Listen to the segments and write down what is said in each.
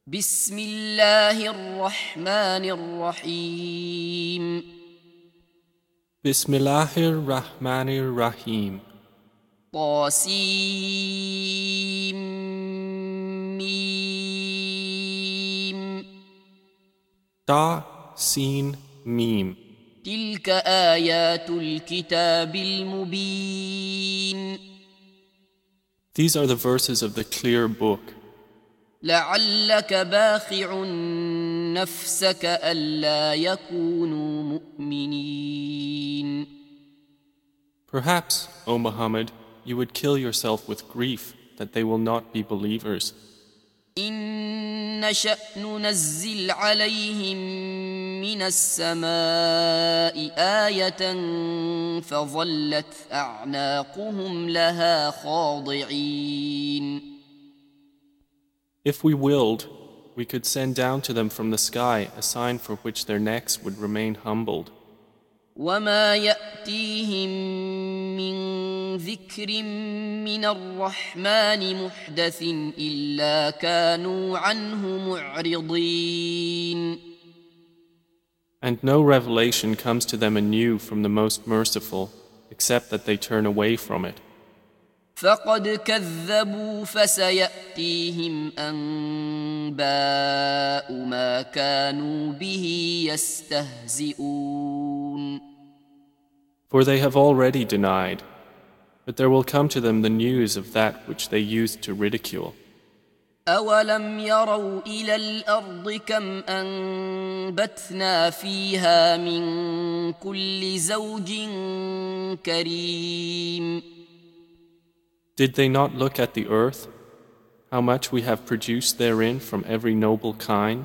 بسم الله الرحمن الرحيم Bismillahir Rahmanir Rahim. طاسيم ميم Ta, Sin, Mim. تلك آيات الكتاب المبين These are the verses of the clear book. لعلك باخع نفسك ألا يكونوا مؤمنين Perhaps, O Muhammad, you would kill yourself with grief that they will not be believers. إن نشأ ننزل عليهم من السماء آية فظلت أعناقهم لها خاضعين If we willed, we could send down to them from the sky a sign for which their necks would remain humbled. وما يأتيهم من ذكر من الرحمن محدث إلا كانوا عنه معرضين And no revelation comes to them anew from the Most Merciful, except that they turn away from it. فقد كذبوا فسيأتيهم أنباء ما كانوا به يستهزئون For they have already denied, but there will come to them the news of that which they used to ridicule. أولم يروا إلى الأرض كم أنبتنا فيها من كل زوج كريم Did they not look at the earth, how much we have produced therein from every noble kind?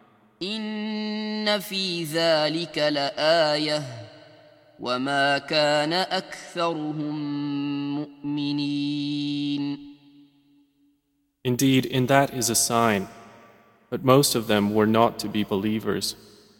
إن في ذلك لآية وما كان أكثرهم مؤمنين Indeed, in that is a sign, but most of them were not to be believers.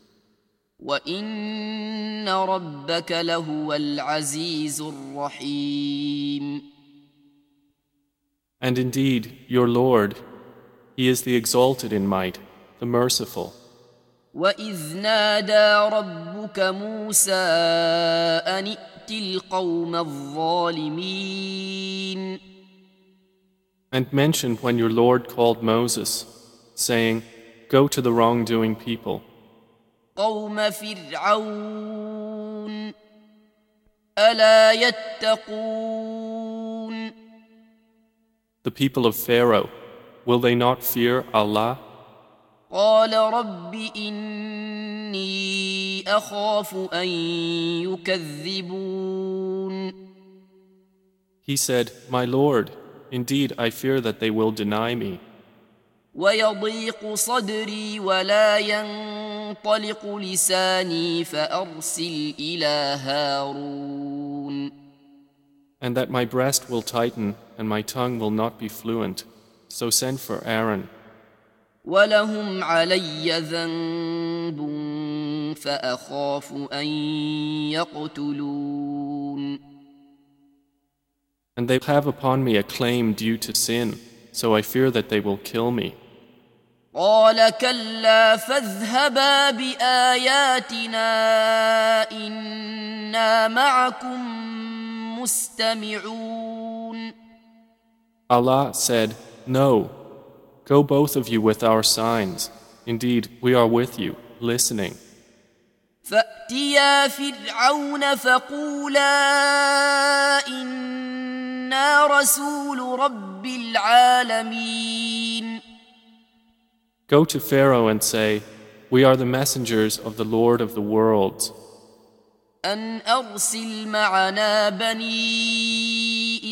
وإن ربك لهو العزيز الرحيم And indeed, your Lord, He is the exalted in might, the merciful. وإذ نادى ربك موسى أن ائت القوم الظالمين And mention when your Lord called Moses, saying, Go to the wrongdoing people, قوم فرعون ألا يتقون the people of Pharaoh, will they not fear Allah? قال رب إني أخاف أن يكذبون He said, My Lord, indeed I fear that they will deny me. ويضيق صدري ولا ينطلق لساني فأرسل إلى هارون And that my breast will tighten and my tongue will not be fluent. So send for Aaron. ولهم علي ذنب فأخاف أن يقتلون And they have upon me a claim due to sin, so I fear that they will kill me. قال كلا فاذهبا بآياتنا إنا معكم مستمعون Allah said, No, go both of you with our signs. Indeed, we are with you, listening. فأتيا فرعون فقولا إنا رسول رب العالمين Go to Pharaoh and say, We are the messengers of the Lord of the worlds. أن أرسل معنا بني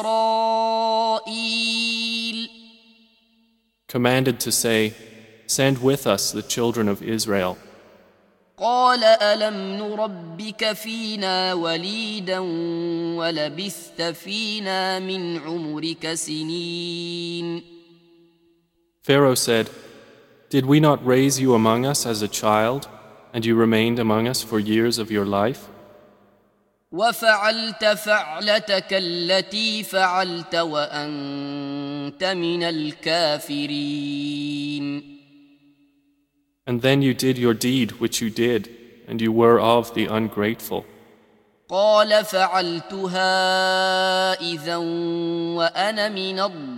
إسرائيل Commanded to say, Send with us the children of Israel. قال ألم نربك فينا وليدا ولبثت فينا من عمرك سنين Pharaoh said, Did we not raise you among us as a child, and you remained among us for years of your life? وفعلت فعلتك التي فعلت وأنت من الكافرين And then you did your deed which you did, and you were of the ungrateful. قال فعلتها إذا وأنا من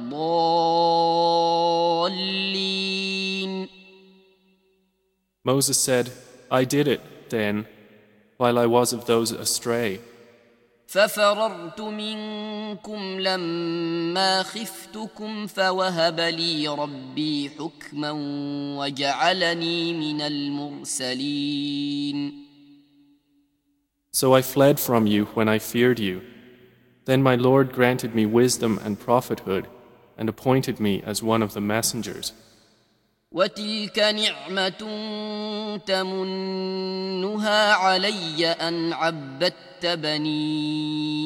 الضالين. Moses said, I did it then, while I was of those astray. ففررت منكم لما خفتكم فوهب لي ربي حكما وجعلني من المرسلين. So I fled from you when I feared you. Then my Lord granted me wisdom and prophethood and appointed me as one of the messengers. وتلك نعمة تمنها علي أن عبدت بني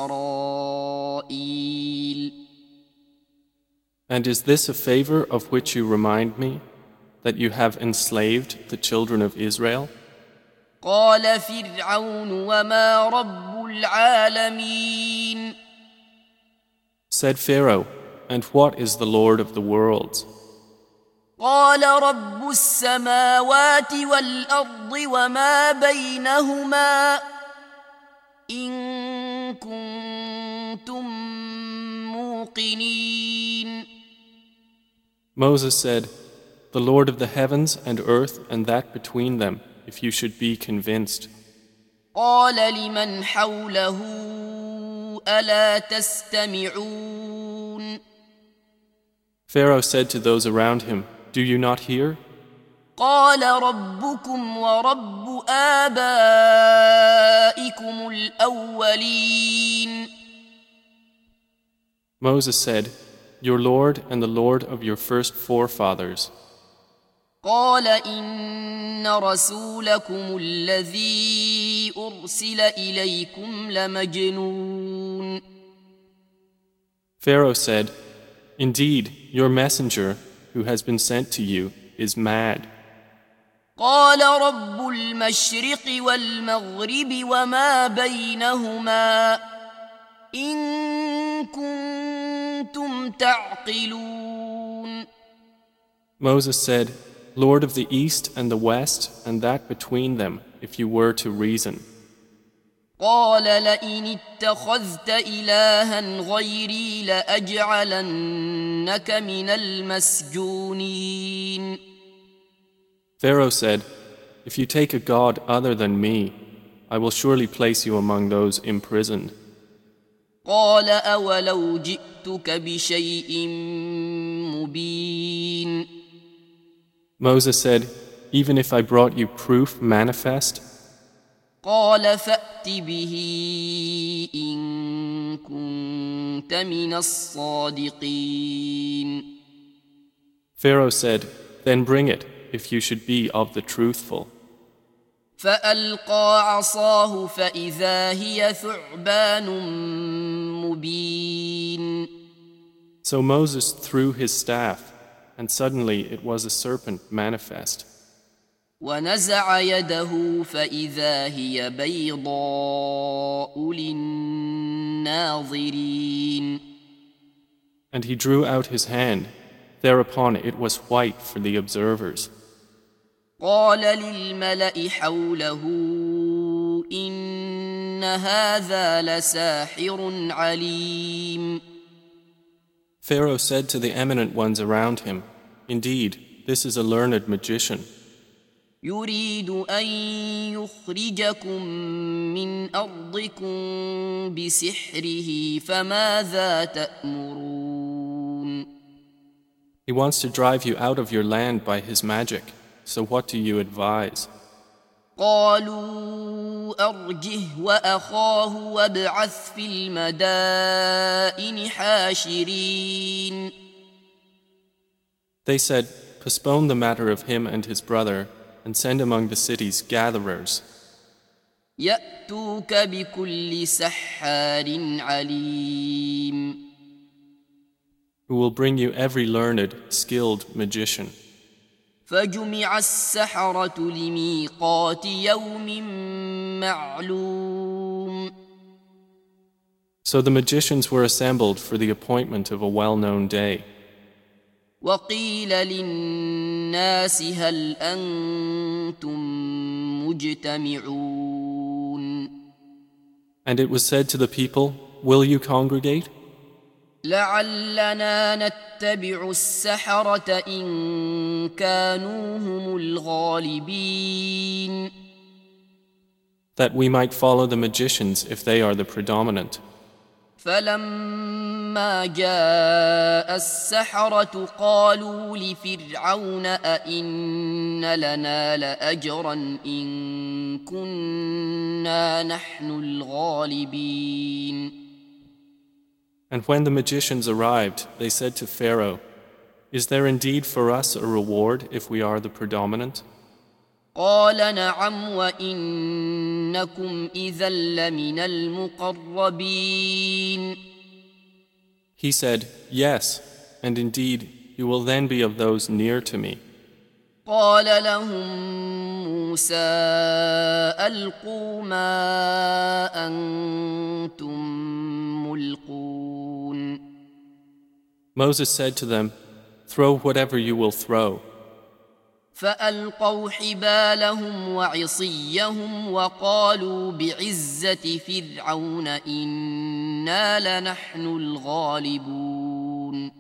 إسرائيل. And is this a favor of which you remind me, that you have enslaved the children of Israel? قال فرعون وما رب العالمين. Said Pharaoh, and what is the Lord of the worlds? قال رب السماوات والأرض وما بينهما إن كنتم موقنين. Moses said, the Lord of the heavens and earth and that between them, if you should be convinced. قال لمن حوله ألا تستمعون. Pharaoh said to those around him, do you not hear? قال ربكم ورب آبائكم الأولين. Moses said, your Lord and the Lord of your first forefathers. قال إن رسولكم الذي أرسل إليكم لمجنون. Pharaoh said, indeed, your messenger who has been sent to you is mad. قال رب المشرق والمغرب وما بينهما إن كنتم تعقلون. Moses said, Lord of the east and the west and that between them, if you were to reason. قال لئن اتخذت إلها غيري لأجعلنك من المسجونين. Pharaoh said, if you take a god other than me, I will surely place you among those imprisoned. قال أولو جئتك بشيء مبين. Moses said, even if I brought you proof manifest, قال فأت به إن كنت من الصادقين. Pharaoh said, then bring it if you should be of the truthful. فألقى عصاه فإذا هي ثعبان مبين. So Moses threw his staff, and suddenly it was a serpent manifest. ونزع يده فإذا هي بيضاء للناظرين. And he drew out his hand. Thereupon it was white for the observers. قال للملأ حوله إن هذا لساحر عليم. Pharaoh said to the eminent ones around him, indeed, this is a learned magician. يريد أن يخرجكم من أرضكم بسحره فماذا تأمرون. He wants to drive you out of your land by his magic. So what do you advise? قالوا أرجه وأخاه وابعث في المدائن حاشرين. They said, postpone the matter of him and his brother and send among the cities gatherers. يأتوك بكل سحار عليم. Who will bring you every learned, skilled magician. فجمع السحرة لميقات يوم معلوم. So the magicians were assembled for the appointment of a well-known day. وقيل للناس للناس هل أنتم مجتمعون. And it was said to the people, will you congregate? لعلنا نتبع السحرة إن كانوا هم الغالبين. That we might follow the magicians if they are the predominant. فلما جاء السحرة قالوا لفرعون أئن لنا لأجرا إن كنا نحن الغالبين. And when the magicians arrived, they said to Pharaoh, is there indeed for us a reward if we are the predominant? قال نعم وإنكم إذا لمن المقربين. He said, yes, and indeed you will then be of those near to me. قال لهم موسى ألقوا ما أنتم ملقون. Moses said to them, throw whatever you will throw. فألقوا حبالهم وعصيهم وقالوا بعزة فرعون إنا لنحن الغالبون.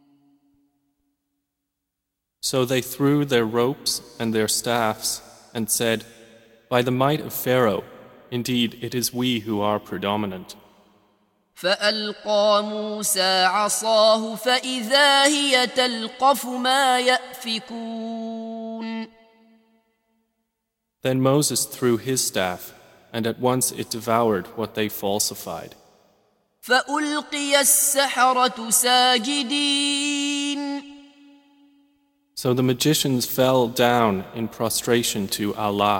So they threw their ropes and their staffs and said, by the might of Pharaoh, indeed it is we who are predominant. فألقى موسى عصاه فإذا هي تلقف ما يأفكون. Then Moses threw his staff, and at once it devoured what they falsified. فألقي السحرة ساجدين. So the magicians fell down in prostration to Allah.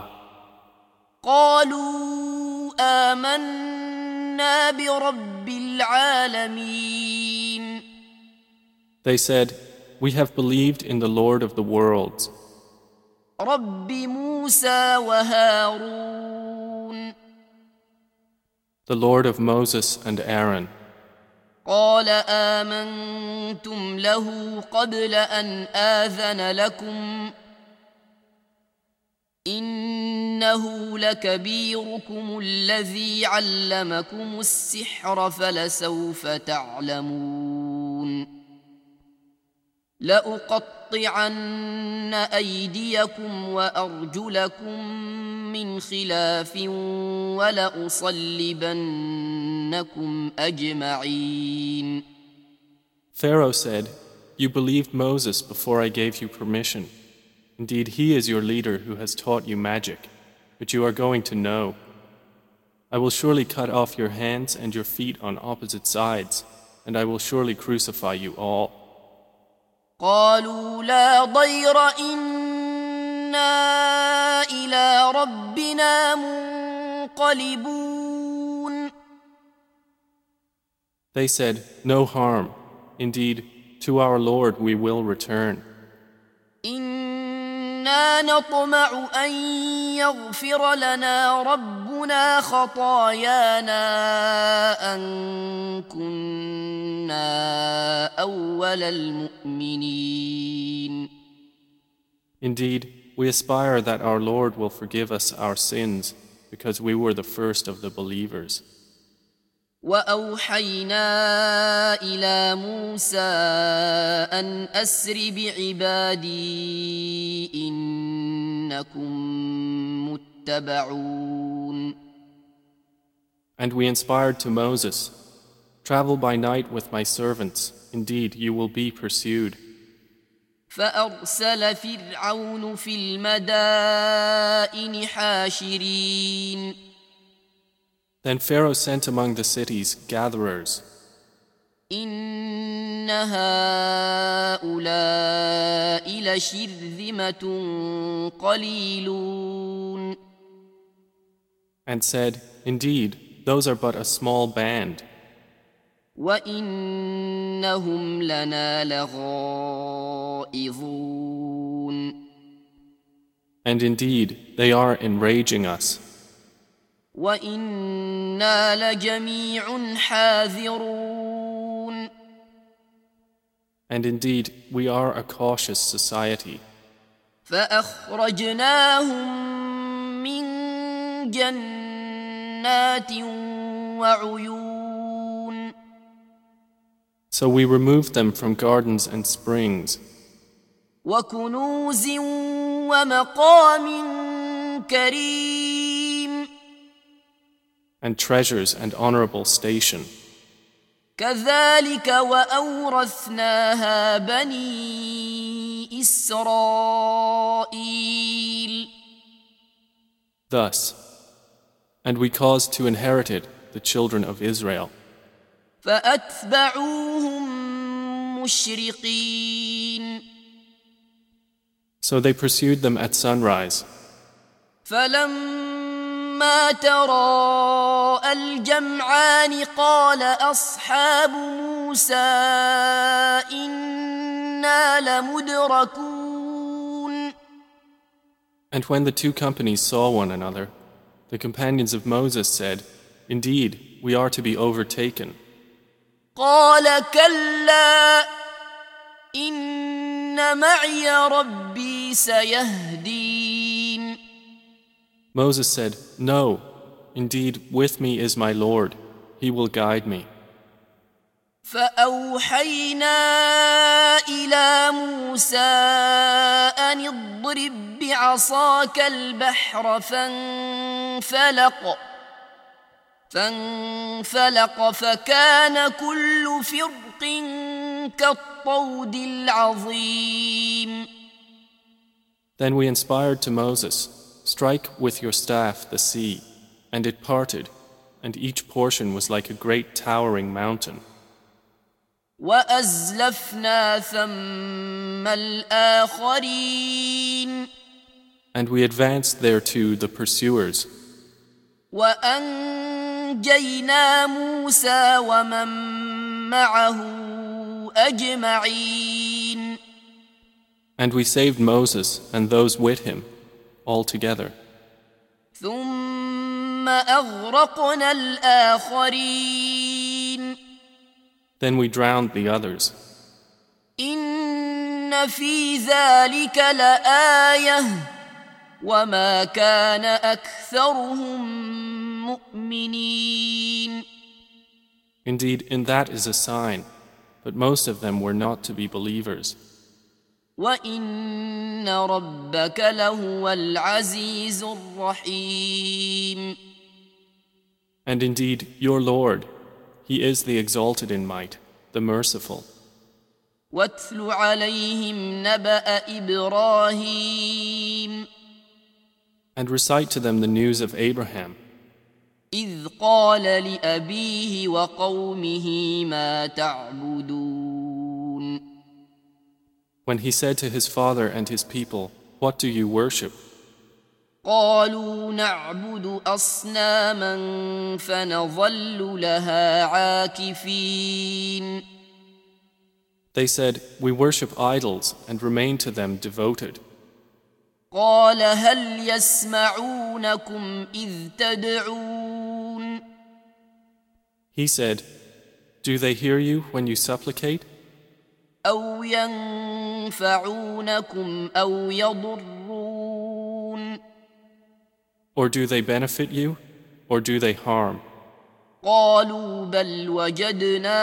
قالوا آمنا برب العالمين. They said, we have believed in the Lord of the worlds, رب موسى وهارون. the Lord of Moses and Aaron. قال آمنتم له قبل أن آذن لكم إنه لكبيركم الذي علمكم السحر فلسوف تعلمون. لأقطعن أيديكم وأرجلكم من خلاف ولأصلبنكم أجمعين. Pharaoh said, you believed Moses before I gave you permission. Indeed, he is your leader who has taught you magic, which you are going to know. I will surely cut off your hands and your feet on opposite sides, and I will surely crucify you all. قالوا لا ضير إنا إلى ربنا منقلبون. They said, no harm. Indeed, to our Lord we will return. إنا نطمع أن يغفر لنا ربنا خطايانا أن كنا أول المؤمنين. Indeed, we aspire that our Lord will forgive us our sins because we were the first of the believers. وأوحينا إلى موسى أن أسر بعبادي إنكم متبعون. And we inspired to Moses, travel by night with my servants, indeed you will be pursued. فأرسل فرعون في المدائن حاشرين. Then Pharaoh sent among the cities gatherers. إن هؤلاء لشرذمة قليلون. And said, indeed, those are but a small band. وإنهم لنا لغائظون. And indeed, they are enraging us. وإنا لجميع حاذرون. And indeed, we are a cautious society. فأخرجناهم من جنات وعيون. So we removed them from gardens and springs, وكنوز ومقام كريم. and treasures and honorable station. كذلك وأورثناها بني إسرائيل. Thus, and we caused to inherit it the children of Israel. فأتبعوهم مشرقين. So they pursued them at sunrise. فلما تراءى الجمعان قال أصحاب موسى إنا لمدركون. And when the two companies saw one another, the companions of Moses said, "Indeed, we are to be overtaken." قال كلا إن معي ربي سيهدين. Moses said, "No, indeed, with me is my Lord. He will guide me." فأوحينا إلى موسى أن اضرب بعصاك البحر فانفلق فكان كل فرق كالطود العظيم. Then we inspired to Moses, "Strike with your staff the sea," and it parted, and each portion was like a great towering mountain. وأزلفنا ثم الآخرين. And we advanced thereto the pursuers, وأنجينا موسى ومن معه أجمعين. and we saved Moses and those with him altogether. ثم أغرقنا الآخرين. Then we drowned the others. إن في ذلك لآية وما كان أكثرهم مؤمنين. Indeed, in that is a sign, but most of them were not to be believers. وإن ربك لهو العزيز الرحيم. And indeed, your Lord, He is the exalted in might, the merciful. واتل عليهم نبأ إبراهيم. And recite to them the news of Abraham, إذ قال لأبيه وقومه ما تعبدون. when he said to his father and his people, "What do you worship?" قالوا نعبد أصناما فنظل لها عاكفين. They said, "We worship idols and remain to them devoted." قال هل يسمعونكم إذ تدعون. He said, "Do they hear you when you supplicate? أو ينفعونكم أو يضرون. Or do they benefit you, or do they harm?" قالوا بل وجدنا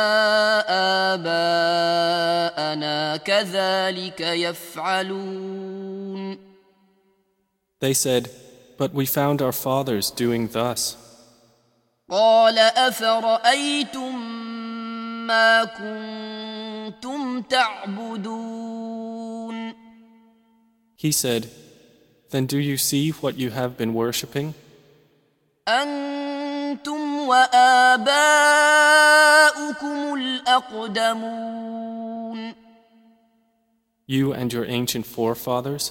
آباءنا كذلك يفعلون. They said, "But we found our fathers doing thus." قال أفرأيتم ما كنتم تعبدون. He said, "Then do you see what you have been worshipping? أنتم وآباؤكم الأقدمون. You and your ancient forefathers?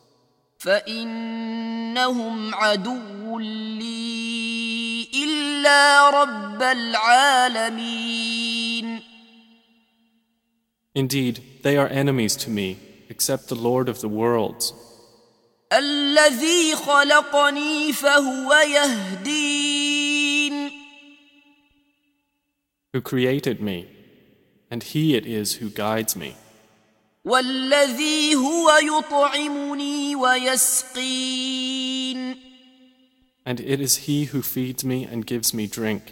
فإنهم عدو لي إلا رب العالمين. Indeed, they are enemies to me, except the Lord of the worlds, الذي خلقني فهو يهدين. who created me, and He it is who guides me. والذي هو يطعمني ويسقين And it is He who feeds me and gives me drink.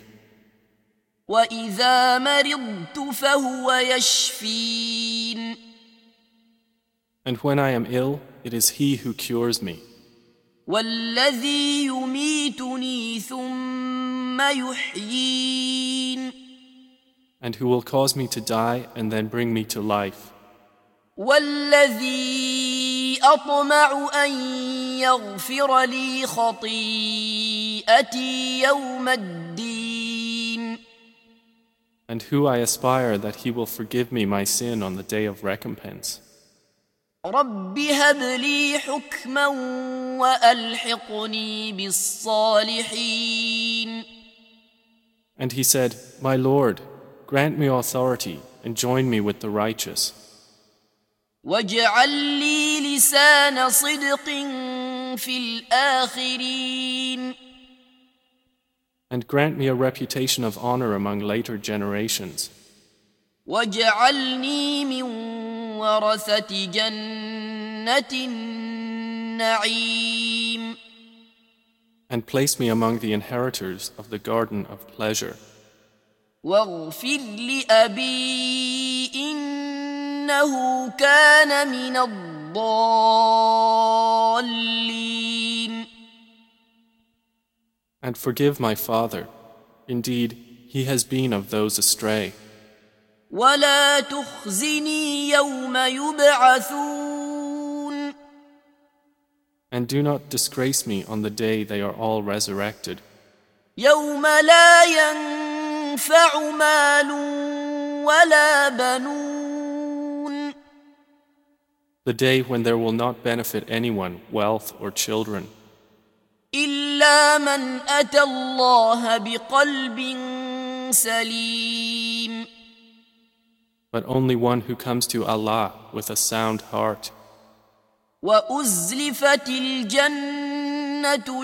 وإذا مرضت فهو يشفين And when I am ill, it is He who cures me. والذي يميتني ثم يحيين And who will cause me to die and then bring me to life. والذي أطمع أن يغفر لي خطيئتي يوم الدين And who I aspire that He will forgive me my sin on the day of recompense. رب هب لي حكما وألحقني بالصالحين And he said, My Lord, grant me authority and join me with the righteous. واجعل لي لسان صدق في الآخرين And grant me a reputation of honor among later generations. واجعلني من ورثة جنة النعيم And place me among the inheritors of the garden of pleasure. واغفر لأبي إنه كان من الضالين And forgive my father. Indeed, he has been of those astray. ولا تخزني يوم يبعثون And do not disgrace me on the day they are all resurrected. يوم لا ينفع مال ولا بنون The day when there will not benefit anyone, wealth or children, إلا من أتى الله بقلب سليم but only one who comes to Allah with a sound heart. وأزلفت الجنة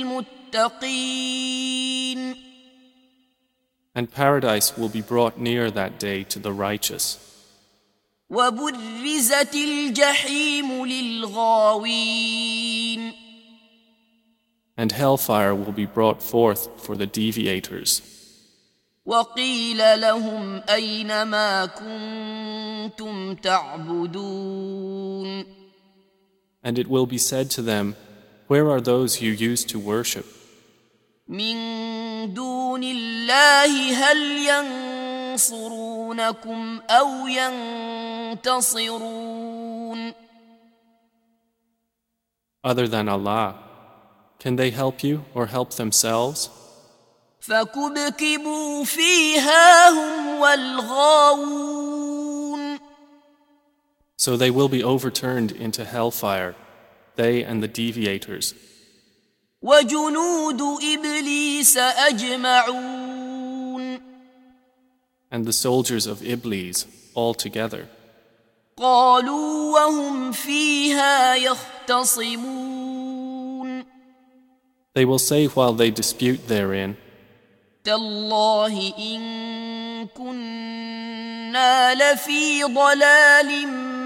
للمتقين And paradise will be brought near that day to the righteous. وبرزت الجحيم للغاوين And hellfire will be brought forth for the deviators. وقيل لهم أين ما كنتم تعبدون And it will be said to them, Where are those you used to worship? من دون الله هل ينصرونكم أو ينتصرون Other than Allah, can they help you or help themselves? فكبكبوا فيها هم والغاوون So they will be overturned into hellfire, they and the deviators, وجنود إبليس أجمعون and the soldiers of Iblis all together. قالوا وهم فيها يختصمون They will say while they dispute therein, تالله إن كنا لفي ضلال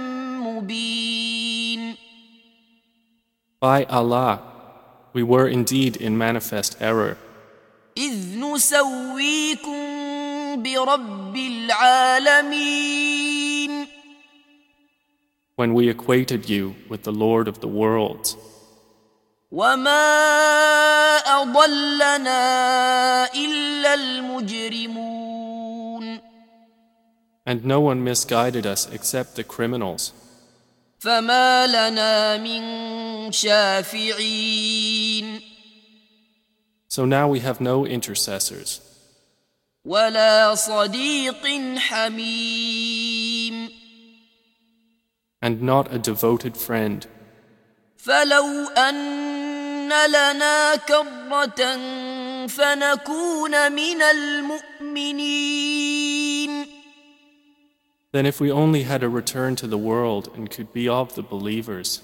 مبين By Allah, we were indeed in manifest error, إذ نسويكم برب العالمين when we equated you with the Lord of the worlds. وما أضلنا إلا المجرمون And no one misguided us except the criminals. فما لنا من شافعين So now we have no intercessors, ولا صديق حميم and not a devoted friend. فلو أن لنا كرة فنكون من المؤمنين Then if we only had a return to the world and could be of the believers,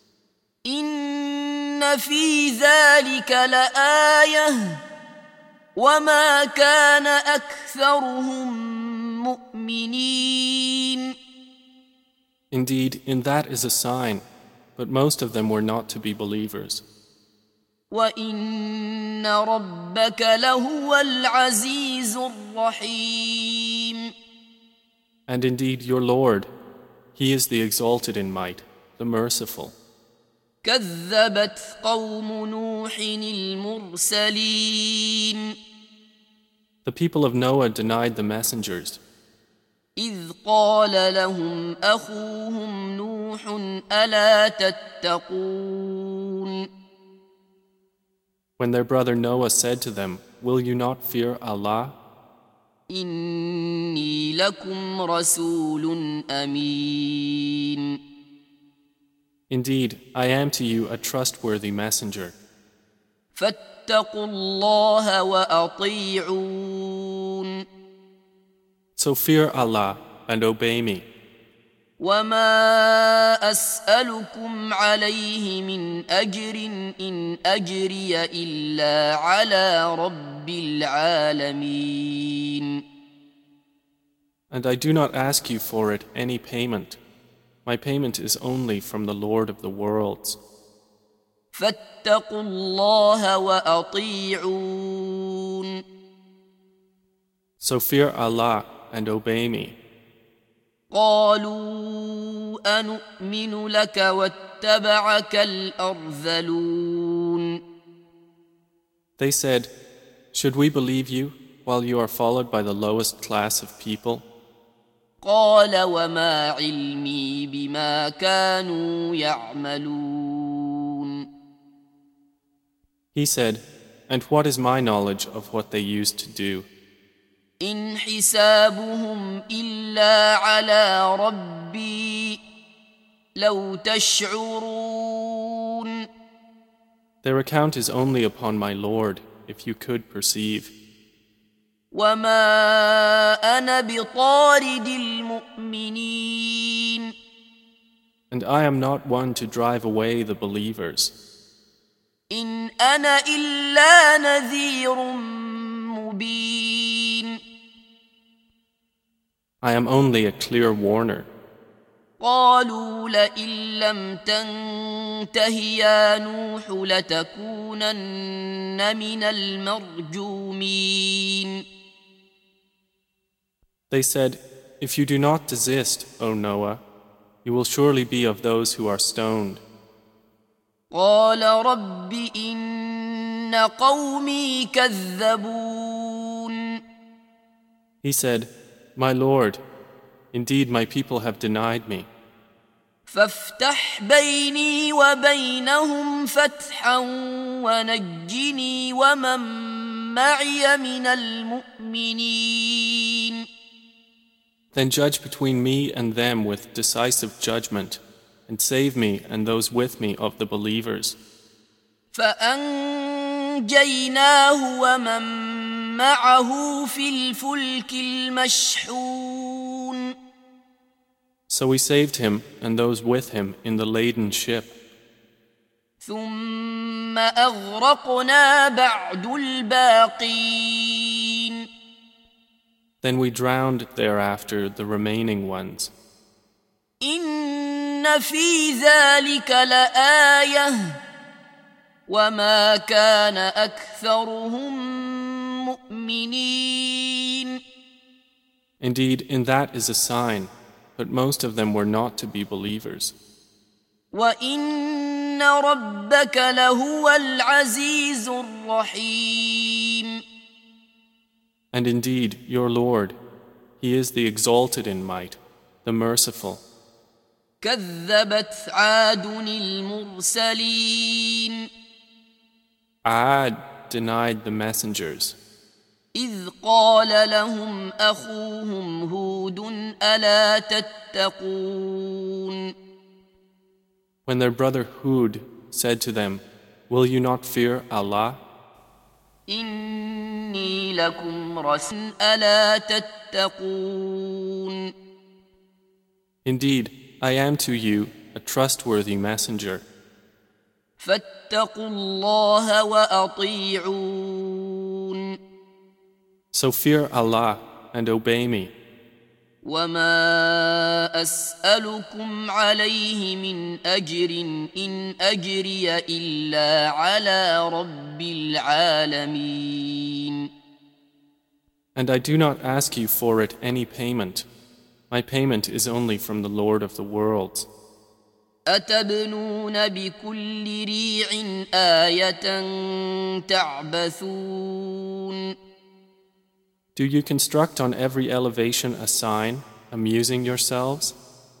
إن في ذلك لآية وما كان أكثرهم مؤمنين Indeed, in that is a sign, but most of them were not to be believers. وَإِنَّ رَبَّكَ لَهُوَ الْعَزِيزُ الرَّحِيمُ. And indeed, your Lord, He is the exalted in might, the merciful. كَذَّبَتْ قَوْمُ نُوحٍ الْمُرْسَلِينَ. The people of Noah denied the messengers. إِذْ قَالَ لَهُمْ أَخُوهُمْ نُوحٌ أَلَا تَتَّقُونَ. When their brother Noah said to them, "Will you not fear Allah? إِنِّي لَكُمْ رَسُولٌ أَمِينٌ. Indeed, I am to you a trustworthy messenger. فَاتَّقُوا اللَّهَ وَأَطِيعُونِ. So fear Allah and obey me. وَمَا أَسْأَلُكُمْ عَلَيْهِ مِنْ أَجْرٍ إِنْ أَجْرِيَ إِلَّا عَلَى رَبِّ الْعَالَمِينَ. And I do not ask you for it any payment. My payment is only from the Lord of the worlds. فَاتَّقُوا اللَّهَ وَأَطِيعُونِ. So fear Allah and obey me. قالوا أنؤمن لك واتبعك الأرذلون. They said, "Should we believe you while you are followed by the lowest class of people?" قال وما علمي بما كانوا يعملون. He said, "And what is my knowledge of what they used to do? إن حسابهم إلا على ربي لو تشعرون. Their account is only upon my Lord, if you could perceive. وما أنا بطارد المؤمنين. And I am not one to drive away the believers. إن أنا إلا نذير مبين. I am only a clear warner. قالوا لئن لم تنته يا نوح لتكونن من المرجومين. They said, "If you do not desist, O Noah, you will surely be of those who are stoned." قال رب إن قومي كذبون. He said, "My Lord, indeed my people have denied me. فافتح بيني وبينهم فتحا ونجني ومن معي من المؤمنين. Then judge between me and them with decisive judgment, and save me and those with me of the believers." فأنجيناه ومن معه في الفلك المشحون. So we saved him and those with him in the laden ship. ثم أغرقنا بعد الباقين. Then we drowned thereafter the remaining ones. إن في ذلك لآية وما كان أكثرهم مؤمنين. Indeed, in that is a sign, but most of them were not to be believers. وإن ربك لهو العزيز الرحيم. And indeed, your Lord, He is the exalted in might, the merciful. كذبت عاد المرسلين. Ad denied the messengers. إذ قال لهم أخوهم هود ألا تتقون. When their brother Hud said to them, "Will you not fear Allah? إني لكم رسول ألا تتقون. Indeed, I am to you a trustworthy messenger. فاتقوا الله وأطيعون. So fear Allah and obey me. وما أسألكم عليه من أجر إن أجري إلا على رب العالمين. And I do not ask you for it any payment. My payment is only from the Lord of the worlds. أتبنون بكل ريع آية تعبثون. Do you construct on every elevation a sign, amusing yourselves?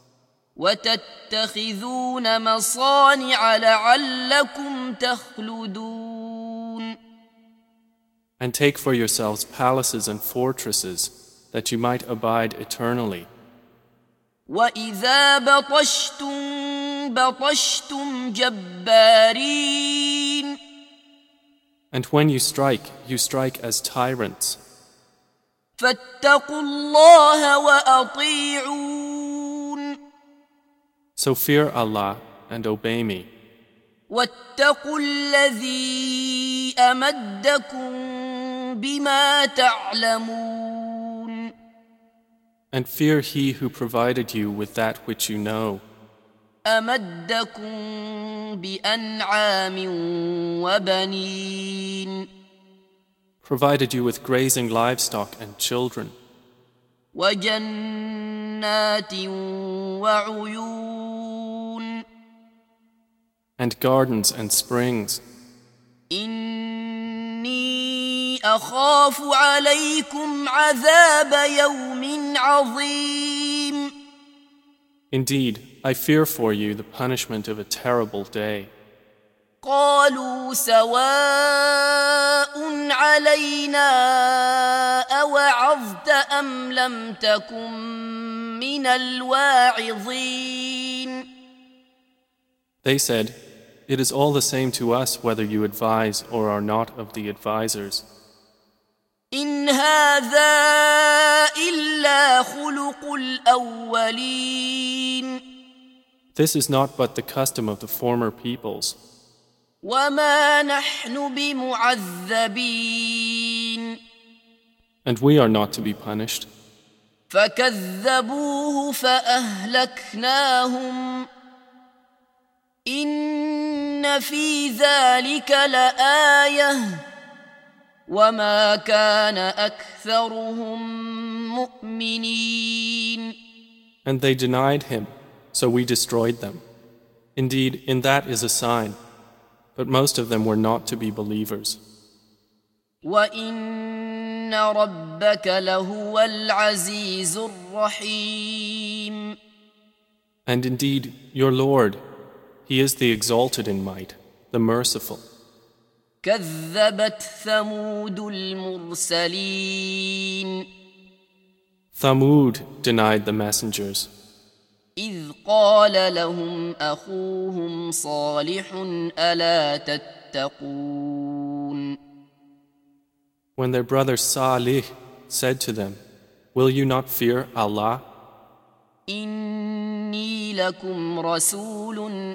وتتخذون مصانع لعلكم تخلدون. And take for yourselves palaces and fortresses, that you might abide eternally. وإذا بطشتم بطشتم جبارين. And when you strike as tyrants. فاتقوا الله وأطيعون. So fear Allah and obey me. واتقوا الذي أمدكم بما تعلمون. And fear He who provided you with that which you know. أمدكم بأنعام وبنين. Provided you with grazing livestock and children. وجنات وعيون. And gardens and springs. إني أخاف عليكم عذاب يوم عظيم. Indeed, I fear for you the punishment of a terrible day. قالوا سواء علينا أوعظت أم لم تكن من الواعظين. They said, "It is all the same to us whether you advise or are not of the advisers." إن هذا إلا خلق الأولين. This is not but the custom of the former peoples. وما نحن بمعذبين. And we are not to be punished. فكذبوه فأهلكناهم. إن في ذلك لآية وما كان أكثرهم مؤمنين. And they denied him, so we destroyed them. Indeed, in that is a sign, but most of them were not to be believers. وإن ربك لهو العزيز الرحيم. And indeed, your Lord, He is the exalted in might, the merciful. كذبت ثمود المرسلين. Thamud denied the messengers. إذ قال لهم أخوهم صالح ألا تتقون. When their brother Salih said to them, "Will you not fear Allah? إني لكم رسول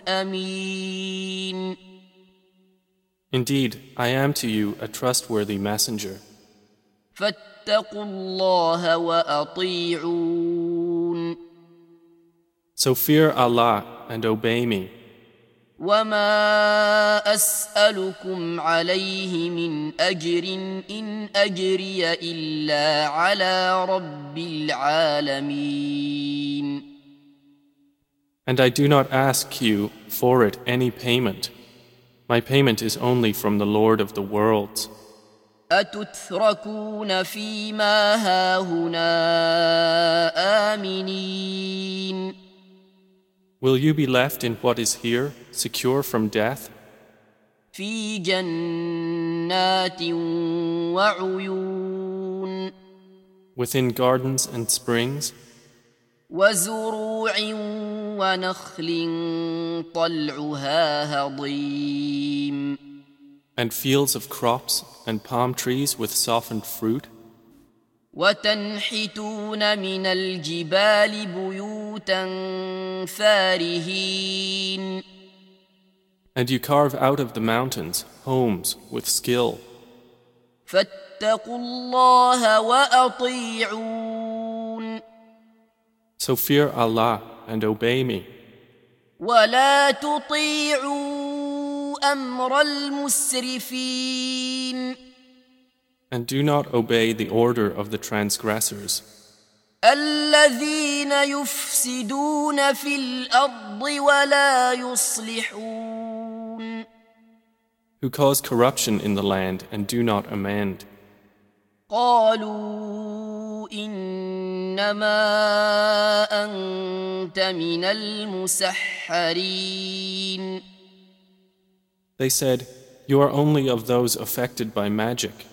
أمين. Indeed, I am to you a trustworthy messenger. فاتقوا الله وأطيعون. So fear Allah and obey me. وما أسألكم عليه من أجر إن أجري إلا على رب العالمين. And I do not ask you for it any payment. My payment is only from the Lord of the worlds. أتتركون فيما هاهنا آمنين. Will you be left in what is here, secure from death? في جنات وعيون. Within gardens and springs, وزروع ونخل طلعها هضيم. and fields of crops and palm trees with softened fruit. وتنحتون من الجبال بيوتا فارهين. And you carve out of the mountains homes with skill. فاتقوا الله وأطيعون. So fear Allah and obey me. ولا تطيعوا أمر المسرفين And do not obey the order of the transgressors, الذين يفسدون في الأرض ولا يصلحون who cause corruption in the land and do not amend. قالوا إنما أنت من المسحرين They said, "You are only of those affected by magic.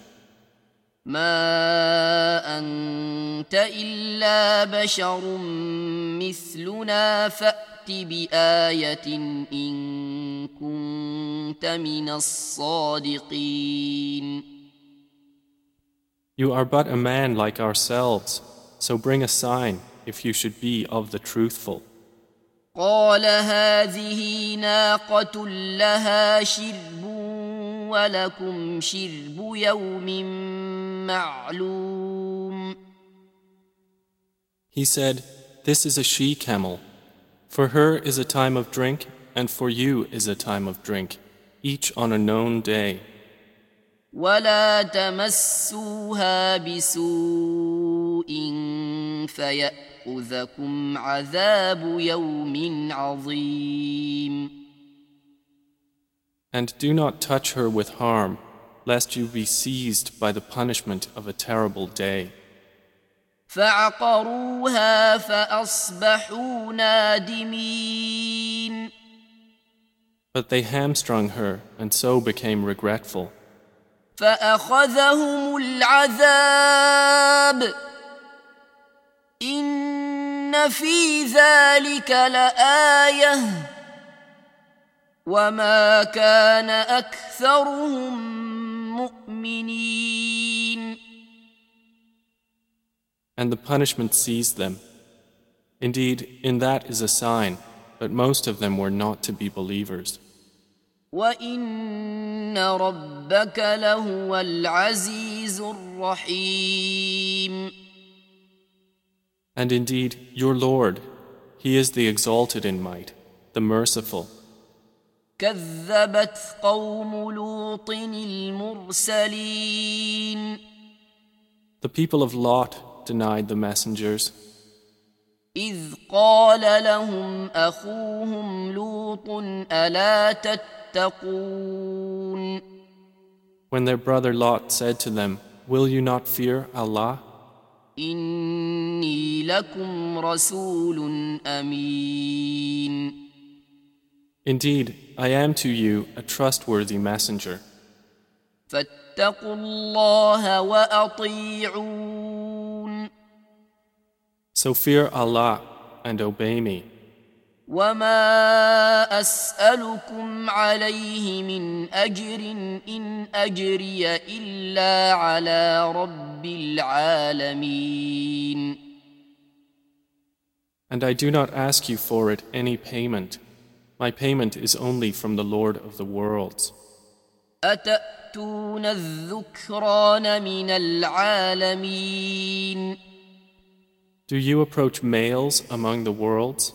ما أنت إلا بشر مثلنا فأت بآية إن كنت من الصادقين You are but a man like ourselves, so bring a sign if you should be of the truthful." قال هذه ناقة لها شرب ولكم شرب يوم معلوم He said, "This is a she-camel. For her is a time of drink, and for you is a time of drink, each on a known day. ولا تمسوها بسوء فيأخذكم عذاب يوم عظيم And do not touch her with harm, lest you be seized by the punishment of a terrible day." فعقروها فأصبحوا نادمين But they hamstrung her, and so became regretful. فأخذهم العذاب إن في ذلك لآية وما كان أكثرهم مؤمنين And the punishment seized them. Indeed, in that is a sign, but most of them were not to be believers. وإن ربك لهو العزيز الرحيم And indeed, your Lord, He is the exalted in might, the merciful. كذبت قوم لوط المرسلين The people of Lot denied the messengers, إذ قال لهم أخوهم لوط ألا تتقون when their brother Lot said to them, "Will you not fear Allah? إني لكم رسول أمين Indeed, I am to you a trustworthy messenger. فاتقوا الله وأطيعون So fear Allah and obey me. وما أسألكم عليه من أجر إن أجري إلا على رب العالمين And I do not ask you for it any payment. My payment is only from the Lord of the worlds. أتأتون الذكران من العالمين Do you approach males among the worlds?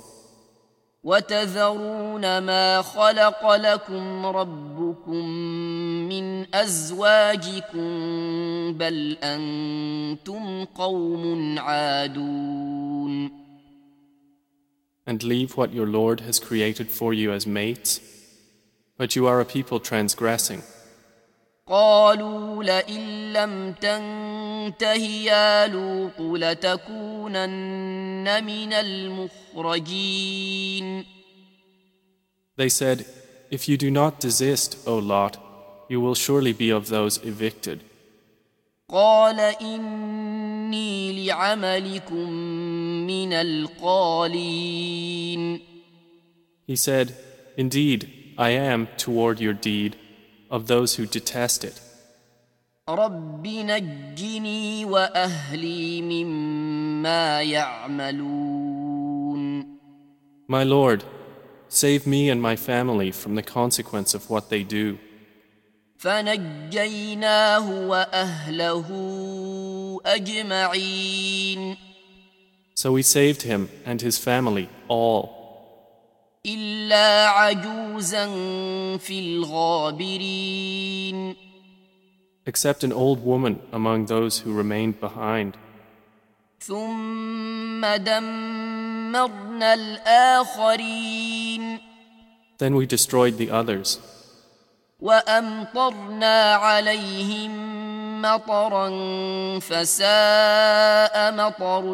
وتذرون ما خلق لكم ربكم من أزواجكم بل أنتم قوم عادون And leave what your Lord has created for you as mates? But you are a people transgressing. قالوا لئن لم تنته يا لوط لتكونن من المخرجين They said, "If you do not desist, O Lot, you will surely be of those evicted." قال إني لعملكم من القالين He said, "Indeed, I am toward your deed of those who detest it. رب نجني وأهلي مما يعملون My Lord, save me and my family from the consequence of what they do." فنجيناه وأهله أجمعين So we saved him and his family all, إلا عجوزا في الغابرين except an old woman among those who remained behind. ثم دمرنا الآخرين Then we destroyed the others, وأمطرنا عليهم مطرا فساء مطر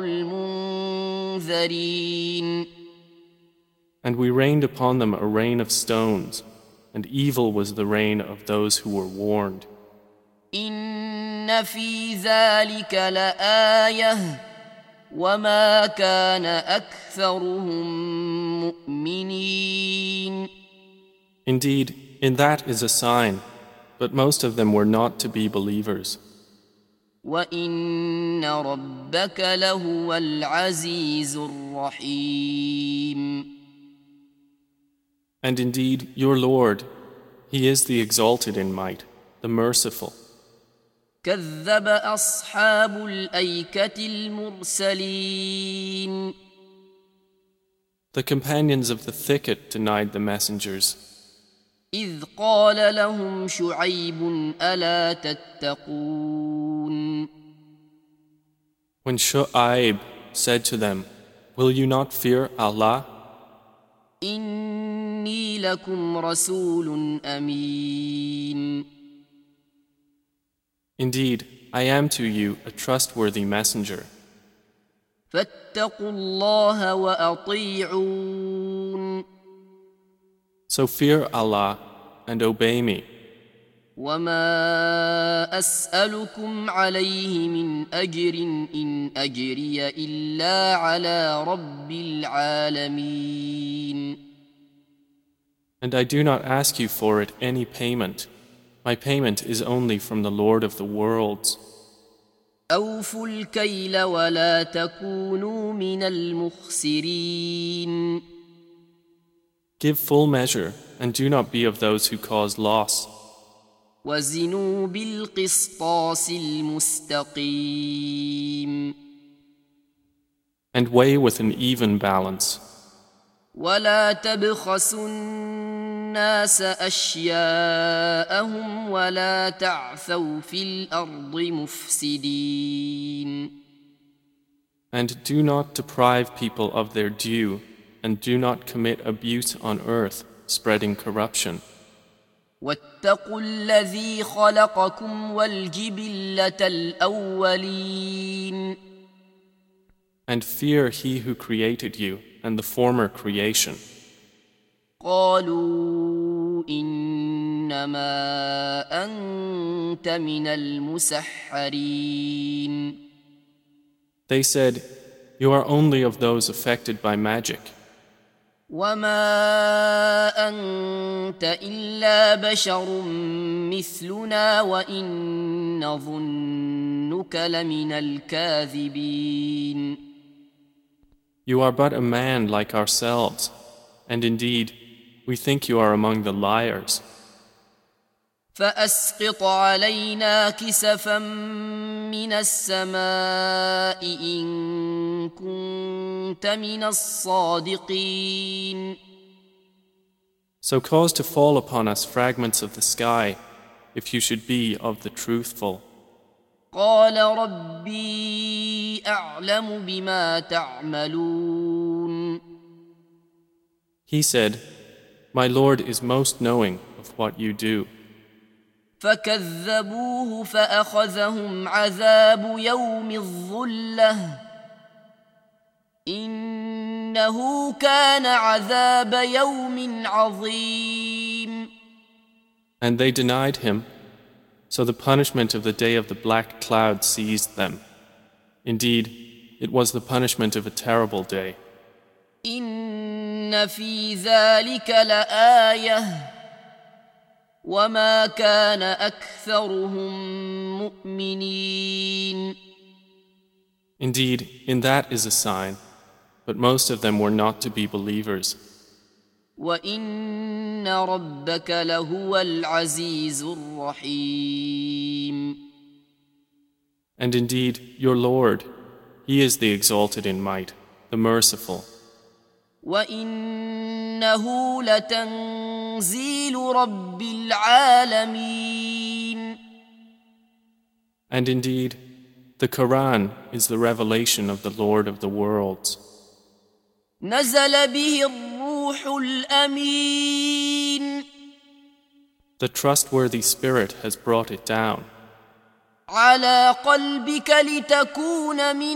المنذرين and we rained upon them a rain of stones, and evil was the rain of those who were warned. إن في ذلك لآية وما كان أكثرهم مؤمنين Indeed, in that is a sign, but most of them were not to be believers. وإن ربك لهو العزيز الرحيم And indeed, your Lord, He is the exalted in might, the merciful. كذب أصحاب الأيكة المرسلين The companions of the thicket denied the messengers, إذ قال لهم شعيب ألا تتقون when Shu'aib said to them, Will you not fear Allah? إني لكم رسول أمين Indeed, I am to you a trustworthy messenger. فاتقوا الله وأطيعون So fear Allah and obey me. وما أسألكم عليه من أجر إن أجري إلا على رب العالمين And I do not ask you for it any payment. My payment is only from the Lord of the worlds. أوفوا الكيل ولا تكونوا من المخسرين Give full measure and do not be of those who cause loss. وزنوا بالقسطاس المستقيم And weigh with an even balance. ولا تبخسوا الناس أشياءهم ولا تعثوا في الأرض مفسدين And do not deprive people of their due, and do not commit abuse on earth, spreading corruption. واتقوا الذي خلقكم والجبلة الأولين And fear He who created you and the former creation. قالوا إنما أنت من المسحرين They said, You are only of those affected by magic, وما أنت إلا بشر مثلنا وإن نظنك لمن الكاذبين You are but a man like ourselves, and indeed, we think you are among the liars. فأسقط علينا كسفا من السماء إن كنت من الصادقين So cause to fall upon us fragments of the sky, if you should be of the truthful. قال ربي أعلم بما تعملون He said, My Lord is most knowing of what you do. فكذبوه فأخذهم عذاب يوم الظلة إنه كان عذاب يوم عظيم And they denied him, so the punishment of the day of the black cloud seized them. Indeed, it was the punishment of a terrible day. إن في ذلك لآية وما كان أكثرهم مؤمنين Indeed, in that is a sign, but most of them were not to be believers. وإن ربك لهو العزيز الرحيم And indeed, your Lord, He is the exalted in might, the merciful. وإنه لتنزيل رب العالمين. And indeed, the Quran is the revelation of the Lord of the worlds. نزل به الروح الأمين. The trustworthy Spirit has brought it down. على قلبك لتكون من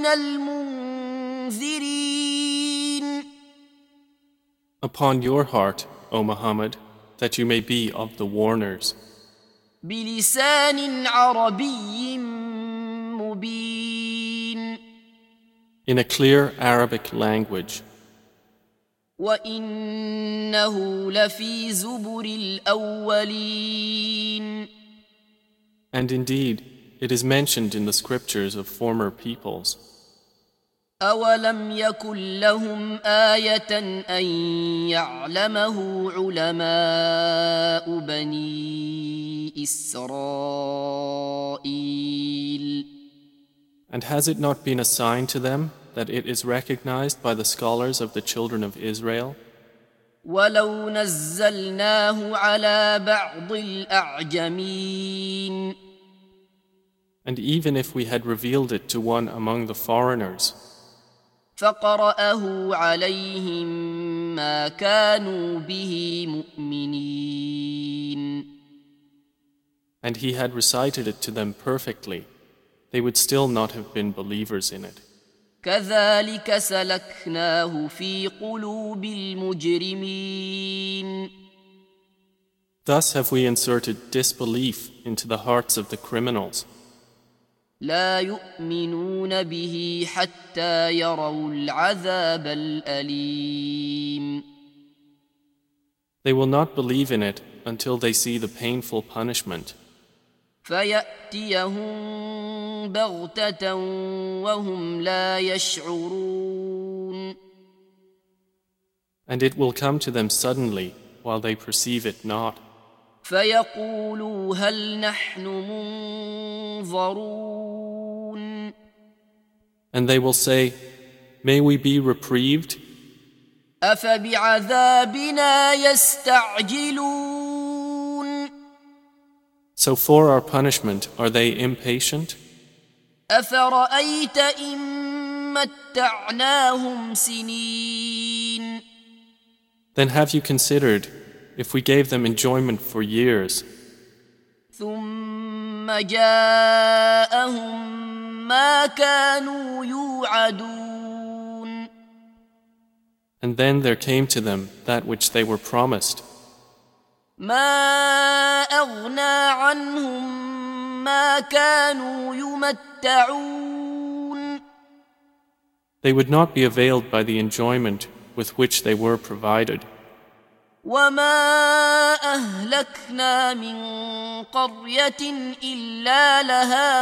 المنذرين. Upon your heart, O Muhammad, that you may be of the warners. بلسان عربي مبين. In a clear Arabic language. وإنه لفي زبر الأولين. And indeed, it is mentioned in the scriptures of former peoples. أولم يكن لهم آية أن يعلمه علماء بني إسرائيل. And has it not been a sign to them that it is recognized by the scholars of the children of Israel? ولو نزلناه على بعض الأعجمين. And even if we had revealed it to one among the foreigners, فقرأه عليهم ما كانوا به مؤمنين. and he had recited it to them perfectly, they would still not have been believers in it. كذلك سلكناه في قلوب المجرمين. Thus have we inserted disbelief into the hearts of the criminals. لا يؤمنون به حتى يروا العذاب الأليم. They will not believe in it until they see the painful punishment. فيأتيهم بغتة وهم لا يشعرون. And it will come to them suddenly while they perceive it not. فيقولوا هل نحن منظرون. And they will say, may we be reprieved? أفبعذابنا يستعجلون. So for our punishment are they impatient? أفرأيت إن متعناهم سنين. Then have you considered if we gave them enjoyment for years, ثم جاءهم ما كانوا يوعدون. and then there came to them that which they were promised, ما أغنى عنهم ما كانوا يمتعون. they would not be availed by the enjoyment with which they were provided. وما أهلكنا من قرية إلا لها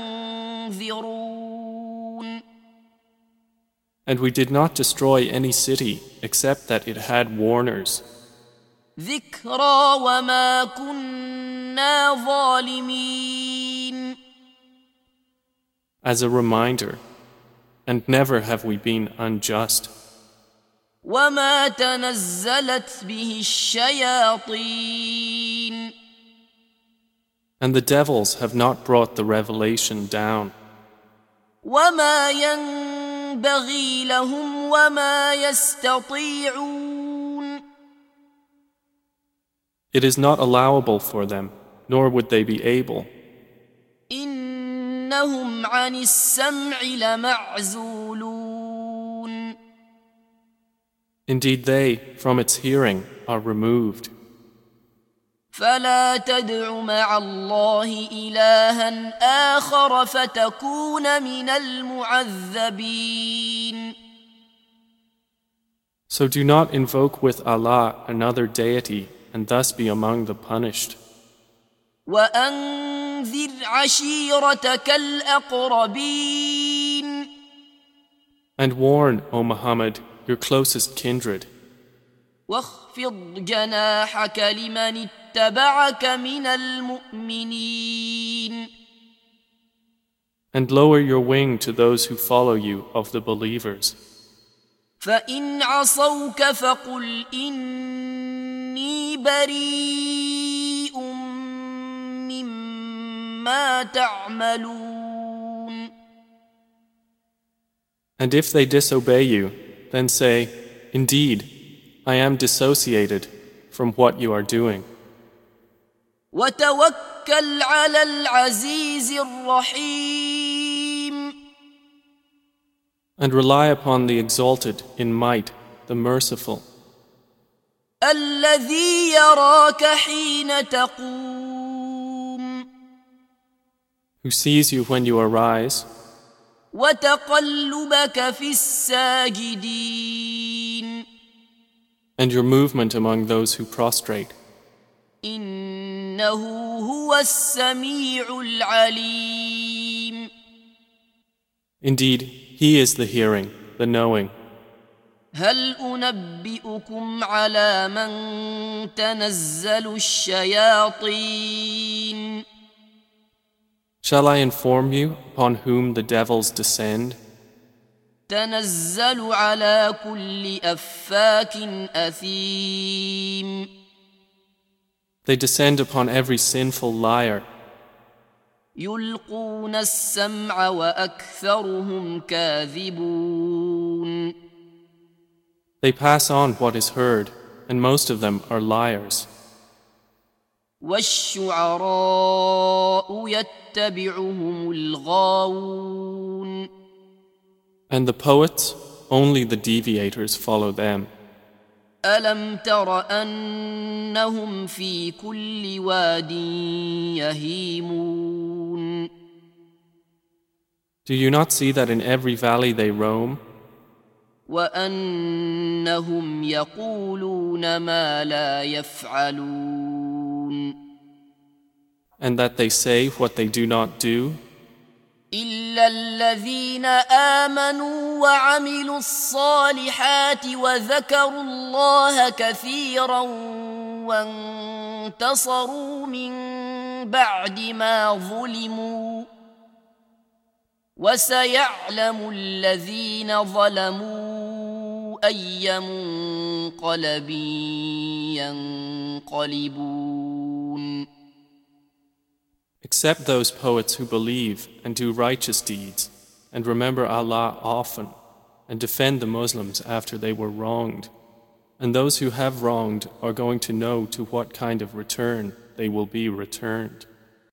منذرون. And we did not destroy any city except that it had warners, ذكرى وما كنا ظالمين. as a reminder, and never have we been unjust. وما تنزلت به الشياطين. And the devils have not brought the revelation down, وما ينبغي لهم وما يستطيعون. it is not allowable for them, nor would they be able. إنهم عن السمع لمعزولون. Indeed they, from its hearing, are removed. فلا تدع مع الله إلها آخر فتكون من المعذبين. So do not invoke with Allah another deity and thus be among the punished. وأنذر عشيرتك الأقربين. And warn, O Muhammad, your closest kindred. واخفض جناحك لمن اتبعك من المؤمنين. And lower your wing to those who follow you of the believers. فإن عصوك فقل إني بريء مما تعملون. And if they disobey you, then say, Indeed, I am dissociated from what you are doing. وتوكل على العزيز الرحيم. And rely upon the exalted in might, the merciful, الذي يراك حين تقوم who sees you when you arise, وتقلبك في الساجدين and your movement among those who prostrate. إنه هو السميع العليم. Indeed, He is the hearing, the knowing. هل أنبئكم على من تنزل الشياطين؟ Shall I inform you upon whom the devils descend? تنزل على كل أفاك أثيم. They descend upon every sinful liar. يلقون السمع وأكثرهم كاذبون. They pass on what is heard, and most of them are liars. والشعراء يتبعهم الغاوون. And the poets, only the deviators follow them. ألم تر أنهم في كل واد يهيمون. Do you not see that in every valley they roam? وأنهم يقولون ما لا يفعلون. And that they say what they do not do? إلا الذين آمنوا وعملوا الصالحات وذكروا الله كثيرا وانتصروا من بعد ما ظلموا وسيعلم الذين ظلموا أي منقلب ينقلبون. Except those poets who believe and do righteous deeds and remember Allah often and defend the Muslims after they were wronged. And those who have wronged are going to know to what kind of return they will be returned.